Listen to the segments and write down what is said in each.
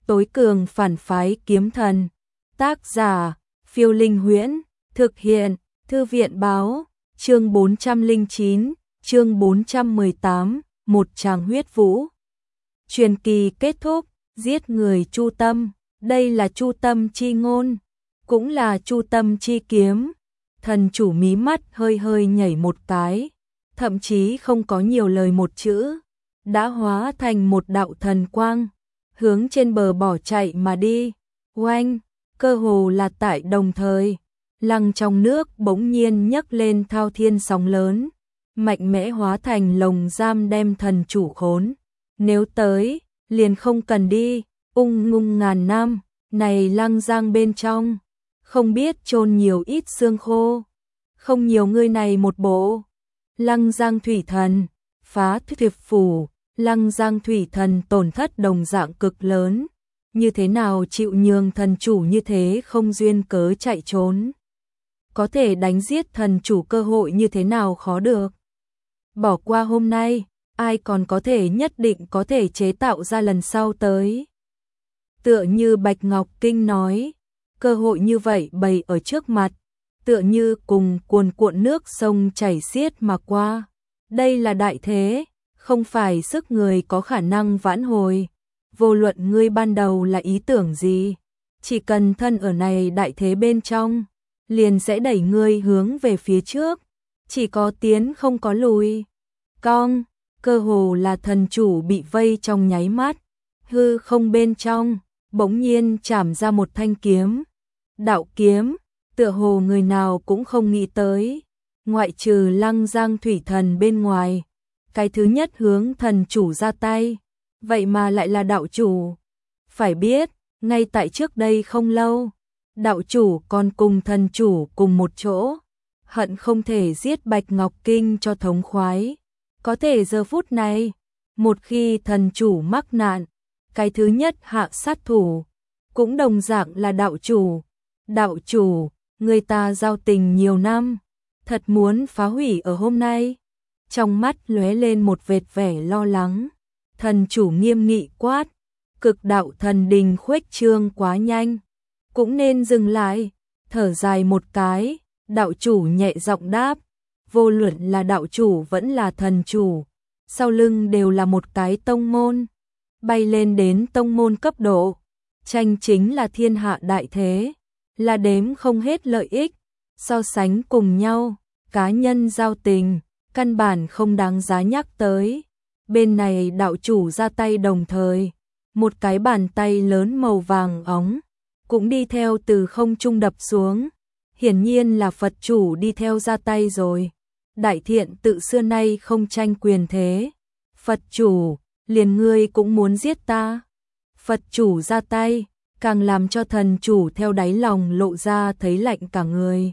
tối cường phản phái kiếm thần. Tác giả, Phiêu Linh Huyễn, thực hiện, Thư viện báo, chương 409, chương 418, một tràng huyết vũ. Truyền kỳ kết thúc, giết người Chu Tâm, đây là Chu Tâm chi ngôn, cũng là Chu Tâm chi kiếm. Thần chủ mí mắt hơi hơi nhảy một cái, thậm chí không có nhiều lời một chữ, đã hóa thành một đạo thần quang, hướng trên bờ bỏ chạy mà đi. Oanh, cơ hồ là tại đồng thời, lăng trong nước bỗng nhiên nhấc lên thao thiên sóng lớn, mạnh mẽ hóa thành lồng giam đem thần chủ khốn. Nếu tới, liền không cần đi, ung ngung ngàn năm, này lăng giang bên trong, không biết chôn nhiều ít xương khô, không nhiều người này một bộ. Lăng giang thủy thần, phá tuyệt phủ, lăng giang thủy thần tổn thất đồng dạng cực lớn, như thế nào chịu nhường thần chủ như thế không duyên cớ chạy trốn. Có thể đánh giết thần chủ cơ hội như thế nào khó được. Bỏ qua hôm nay, ai còn có thể nhất định có thể chế tạo ra lần sau tới. Tựa như Bạch Ngọc Kinh nói, cơ hội như vậy bày ở trước mặt, tựa như cùng cuồn cuộn nước sông chảy xiết mà qua. Đây là đại thế, không phải sức người có khả năng vãn hồi. Vô luận ngươi ban đầu là ý tưởng gì, chỉ cần thân ở này đại thế bên trong, liền sẽ đẩy ngươi hướng về phía trước, chỉ có tiến không có lùi. Cong, cơ hồ là thần chủ bị vây trong nháy mắt, hư không bên trong, bỗng nhiên chảm ra một thanh kiếm. Đạo kiếm, tựa hồ người nào cũng không nghĩ tới, ngoại trừ lăng giang thủy thần bên ngoài, cái thứ nhất hướng thần chủ ra tay, vậy mà lại là đạo chủ. Phải biết, ngay tại trước đây không lâu, đạo chủ còn cùng thần chủ cùng một chỗ, hận không thể giết Bạch Ngọc Kinh cho thống khoái. Có thể giờ phút này, một khi thần chủ mắc nạn, cái thứ nhất hạ sát thủ, cũng đồng dạng là đạo chủ. Đạo chủ, người ta giao tình nhiều năm, thật muốn phá hủy ở hôm nay. Trong mắt lóe lên một vệt vẻ lo lắng, thần chủ nghiêm nghị quát, cực đạo thần đình khuếch trương quá nhanh, cũng nên dừng lại. Thở dài một cái, đạo chủ nhẹ giọng đáp, vô luận là đạo chủ vẫn là thần chủ, sau lưng đều là một cái tông môn, bay lên đến tông môn cấp độ, tranh chính là thiên hạ đại thế, là đếm không hết lợi ích, so sánh cùng nhau, cá nhân giao tình, căn bản không đáng giá nhắc tới. Bên này đạo chủ ra tay đồng thời, một cái bàn tay lớn màu vàng óng, cũng đi theo từ không trung đập xuống, hiển nhiên là Phật chủ đi theo ra tay rồi. Đại thiện tự xưa nay không tranh quyền thế, Phật chủ, liền ngươi cũng muốn giết ta. Phật chủ ra tay, càng làm cho thần chủ theo đáy lòng lộ ra thấy lạnh cả người.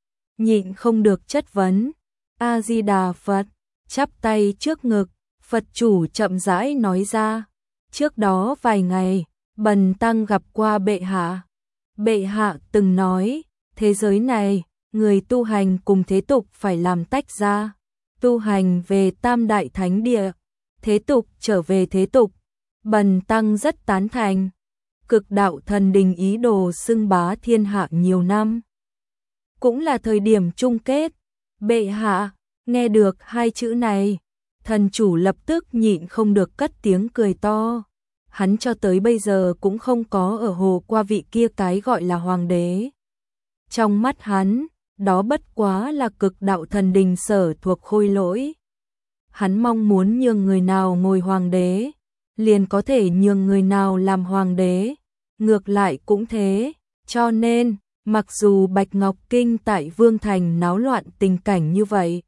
Nhịn không được chất vấn, A-di-đà Phật, chắp tay trước ngực, Phật chủ chậm rãi nói ra, trước đó vài ngày, bần tăng gặp qua bệ hạ. Bệ hạ từng nói, thế giới này, người tu hành cùng thế tục phải làm tách ra, tu hành về tam đại thánh địa, thế tục trở về thế tục. Bần tăng rất tán thành. Cực đạo thần đình ý đồ xưng bá thiên hạ nhiều năm, cũng là thời điểm chung kết. Bệ hạ, nghe được hai chữ này, thần chủ lập tức nhịn không được cất tiếng cười to. Hắn cho tới bây giờ cũng không có ở hồ qua vị kia cái gọi là hoàng đế. Trong mắt hắn, đó bất quá là cực đạo thần đình sở thuộc khôi lỗi. Hắn mong muốn nhường người nào ngồi hoàng đế, liền có thể nhường người nào làm hoàng đế. Ngược lại cũng thế, cho nên, mặc dù Bạch Ngọc Kinh tại Vương Thành náo loạn tình cảnh như vậy,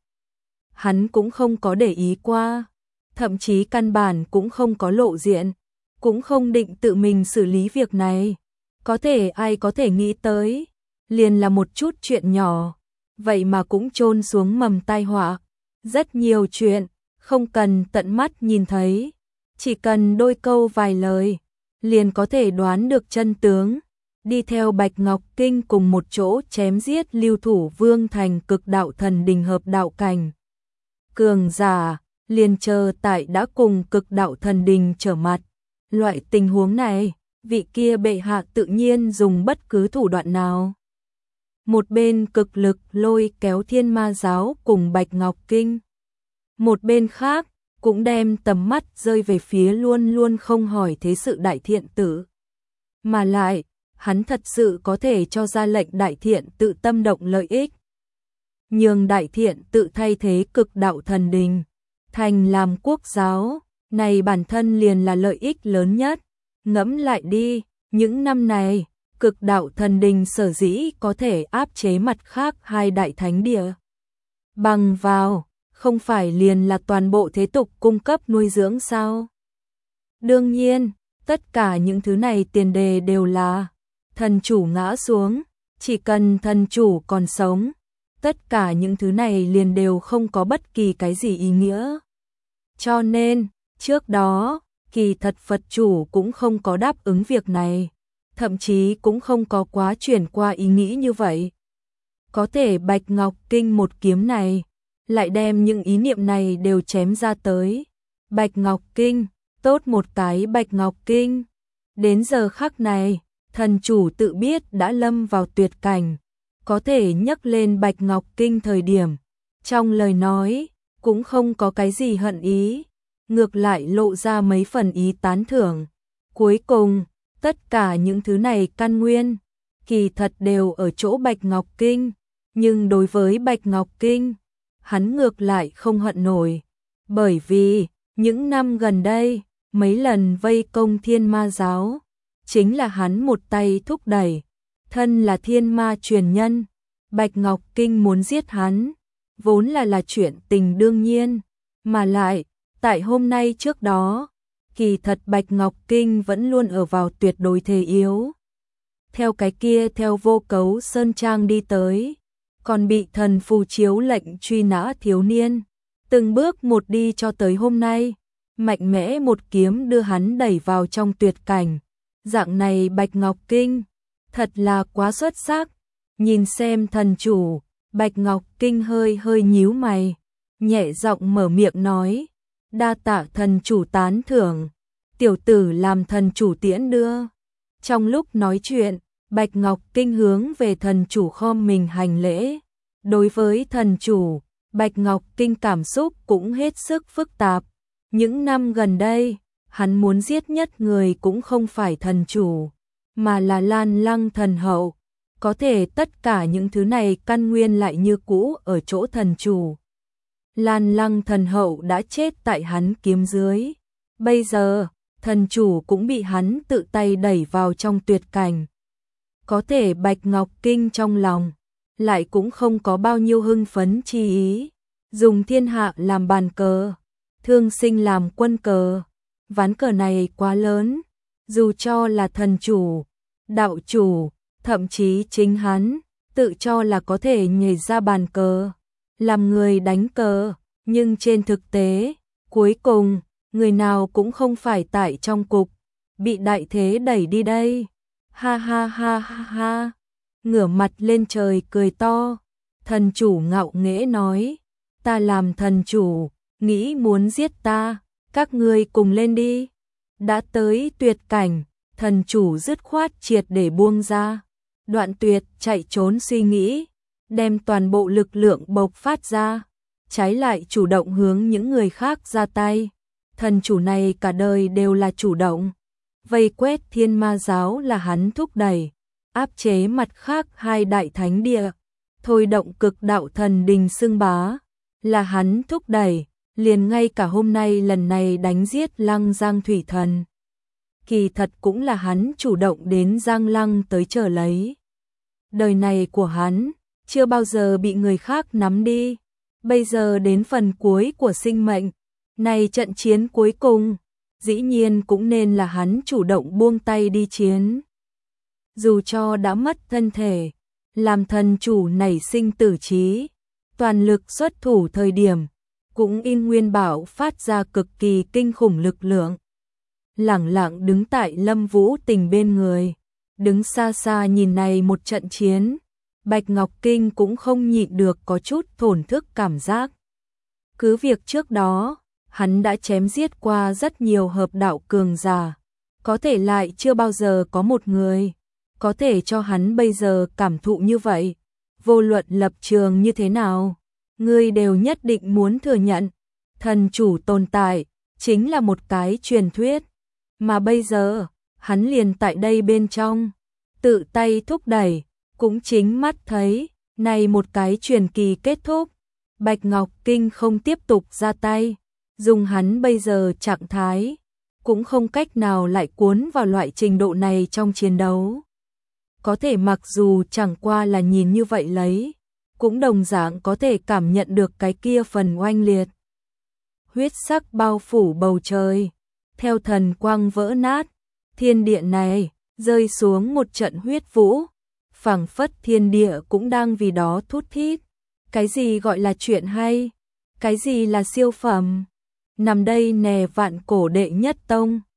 hắn cũng không có để ý qua, thậm chí căn bản cũng không có lộ diện, cũng không định tự mình xử lý việc này. Có thể ai có thể nghĩ tới, liền là một chút chuyện nhỏ, vậy mà cũng chôn xuống mầm tai họa. Rất nhiều chuyện, không cần tận mắt nhìn thấy, chỉ cần đôi câu vài lời, liền có thể đoán được chân tướng. Đi theo Bạch Ngọc Kinh cùng một chỗ chém giết lưu thủ Vương Thành cực đạo thần đình hợp đạo cảnh cường giả, liền chờ tại đã cùng cực đạo thần đình trở mặt. Loại tình huống này, vị kia bệ hạ tự nhiên dùng bất cứ thủ đoạn nào. Một bên cực lực lôi kéo Thiên Ma giáo cùng Bạch Ngọc Kinh. Một bên khác cũng đem tầm mắt rơi về phía luôn luôn không hỏi thế sự Đại Thiện Tự. Mà lại, hắn thật sự có thể cho ra lệnh Đại Thiện Tự tâm động lợi ích. Nhường Đại Thiện Tự thay thế Cực Đạo Thần Đình, thành làm quốc giáo, này bản thân liền là lợi ích lớn nhất. Ngẫm lại đi, những năm này, Cực Đạo Thần Đình sở dĩ có thể áp chế mặt khác hai đại thánh địa. Bằng vào, không phải liền là toàn bộ thế tục cung cấp nuôi dưỡng sao? Đương nhiên, tất cả những thứ này tiền đề đều là thần chủ ngã xuống, chỉ cần thần chủ còn sống, tất cả những thứ này liền đều không có bất kỳ cái gì ý nghĩa. Cho nên, trước đó, kỳ thật Phật chủ cũng không có đáp ứng việc này, thậm chí cũng không có quá chuyển qua ý nghĩ như vậy. Có thể Bạch Ngọc Kinh một kiếm này, lại đem những ý niệm này đều chém ra tới. Bạch Ngọc Kinh, tốt một cái Bạch Ngọc Kinh. Đến giờ khắc này, thần chủ tự biết đã lâm vào tuyệt cảnh, có thể nhắc lên Bạch Ngọc Kinh thời điểm, trong lời nói, cũng không có cái gì hận ý, ngược lại lộ ra mấy phần ý tán thưởng. Cuối cùng, tất cả những thứ này căn nguyên, kỳ thật đều ở chỗ Bạch Ngọc Kinh, nhưng đối với Bạch Ngọc Kinh, hắn ngược lại không hận nổi, bởi vì, những năm gần đây, mấy lần vây công Thiên Ma giáo, chính là hắn một tay thúc đẩy, thân là thiên ma truyền nhân, Bạch Ngọc Kinh muốn giết hắn, vốn là chuyện tình đương nhiên, mà lại, tại hôm nay trước đó, kỳ thật Bạch Ngọc Kinh vẫn luôn ở vào tuyệt đối thế yếu. Theo cái kia theo Vô Cấu Sơn Trang đi tới, còn bị thần phù chiếu lệnh truy nã thiếu niên, từng bước một đi cho tới hôm nay, mạnh mẽ một kiếm đưa hắn đẩy vào trong tuyệt cảnh. Dạng này Bạch Ngọc Kinh, thật là quá xuất sắc. Nhìn xem thần chủ, Bạch Ngọc Kinh hơi hơi nhíu mày, nhẹ giọng mở miệng nói, đa tạ thần chủ tán thưởng, tiểu tử làm thần chủ tiễn đưa. Trong lúc nói chuyện, Bạch Ngọc Kinh hướng về thần chủ khom mình hành lễ. Đối với thần chủ, Bạch Ngọc Kinh cảm xúc cũng hết sức phức tạp. Những năm gần đây, hắn muốn giết nhất người cũng không phải thần chủ, mà là Lan Lăng thần hậu. Có thể tất cả những thứ này căn nguyên lại như cũ ở chỗ thần chủ. Lan Lăng thần hậu đã chết tại hắn kiếm dưới. Bây giờ, thần chủ cũng bị hắn tự tay đẩy vào trong tuyệt cảnh. Có thể Bạch Ngọc Kinh trong lòng, lại cũng không có bao nhiêu hưng phấn chi ý. Dùng thiên hạ làm bàn cờ, thương sinh làm quân cờ. Ván cờ này quá lớn, dù cho là thần chủ, đạo chủ, thậm chí chính hắn, tự cho là có thể nhảy ra bàn cờ, làm người đánh cờ, nhưng trên thực tế, cuối cùng, người nào cũng không phải tại trong cục, bị đại thế đẩy đi đây. Ha ha ha ha ha, ngửa mặt lên trời cười to, thần chủ ngạo nghễ nói, ta làm thần chủ, nghĩ muốn giết ta, các ngươi cùng lên đi. Đã tới tuyệt cảnh, thần chủ dứt khoát triệt để buông ra, đoạn tuyệt chạy trốn suy nghĩ, đem toàn bộ lực lượng bộc phát ra, trái lại chủ động hướng những người khác ra tay. Thần chủ này cả đời đều là chủ động, vây quét Thiên Ma giáo là hắn thúc đẩy, áp chế mặt khác hai đại thánh địa, thôi động Cực Đạo Thần Đình xưng bá, là hắn thúc đẩy, liền ngay cả hôm nay lần này đánh giết Lăng Giang Thủy Thần. Kỳ thật cũng là hắn chủ động đến Giang Lăng tới chờ lấy. Đời này của hắn, chưa bao giờ bị người khác nắm đi, bây giờ đến phần cuối của sinh mệnh, này trận chiến cuối cùng, dĩ nhiên cũng nên là hắn chủ động buông tay đi chiến. Dù cho đã mất thân thể, làm thần chủ nảy sinh tử trí, toàn lực xuất thủ thời điểm, cũng in nguyên bảo phát ra cực kỳ kinh khủng lực lượng. Lẳng lặng đứng tại Lâm Vũ Tình bên người, đứng xa xa nhìn này một trận chiến, Bạch Ngọc Kinh cũng không nhịn được có chút thổn thức cảm giác. Cứ việc trước đó, hắn đã chém giết qua rất nhiều hợp đạo cường giả, có thể lại chưa bao giờ có một người có thể cho hắn bây giờ cảm thụ như vậy. Vô luận lập trường như thế nào, ngươi đều nhất định muốn thừa nhận, thần chủ tồn tại chính là một cái truyền thuyết, mà bây giờ, hắn liền tại đây bên trong, tự tay thúc đẩy, cũng chính mắt thấy, này một cái truyền kỳ kết thúc. Bạch Ngọc Kinh không tiếp tục ra tay, dùng hắn bây giờ trạng thái, cũng không cách nào lại cuốn vào loại trình độ này trong chiến đấu. Có thể mặc dù chẳng qua là nhìn như vậy lấy, cũng đồng dạng có thể cảm nhận được cái kia phần oanh liệt. Huyết sắc bao phủ bầu trời, theo thần quang vỡ nát, thiên địa này rơi xuống một trận huyết vũ, phảng phất thiên địa cũng đang vì đó thút thít. Cái gì gọi là chuyện hay? Cái gì là siêu phẩm? Nằm đây nè vạn cổ đệ nhất tông.